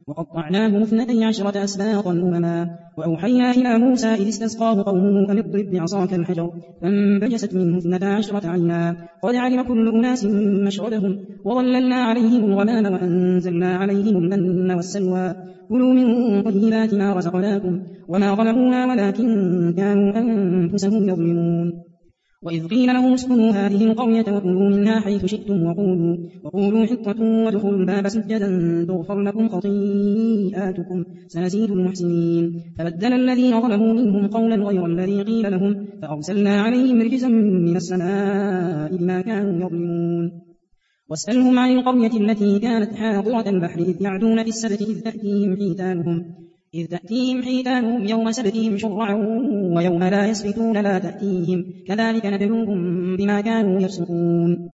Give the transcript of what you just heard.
وقطعناهم 12 أسباطا أمما. وأوحينا إلى موسى إذ استسقاه قومه أن اضرب بعصاك الحجر فانبجست منه 12 عينا قد علم كل أناس مشربهم وظللنا عليهم الغمام وأنزلنا عليهم المن والسلوى كلوا من طيبات ما رزقناكم وما ظلمونا ولكن كانوا أنفسهم يظلمون. وإذ قيل لهم اسكنوا هذه القرية وكلوا منها حيث شئتم وقولوا حطة وادخلوا الباب سجدا تغفر لكم خطيئاتكم سنزيد المحسنين. فبدل الذين ظلموا منهم قولا غير الذي قيل لهم فأرسلنا عليهم رجزا من السماء بما كانوا يظلمون. واسألهم عن القرية التي كانت حاضرة البحر إذ يعدون في السبت إذ تأتيهم حيتانهم يوم سبتهم شرعا ويوم لا يسبتون لا تأتيهم كذلك نبلوهم بما كانوا يفسقون.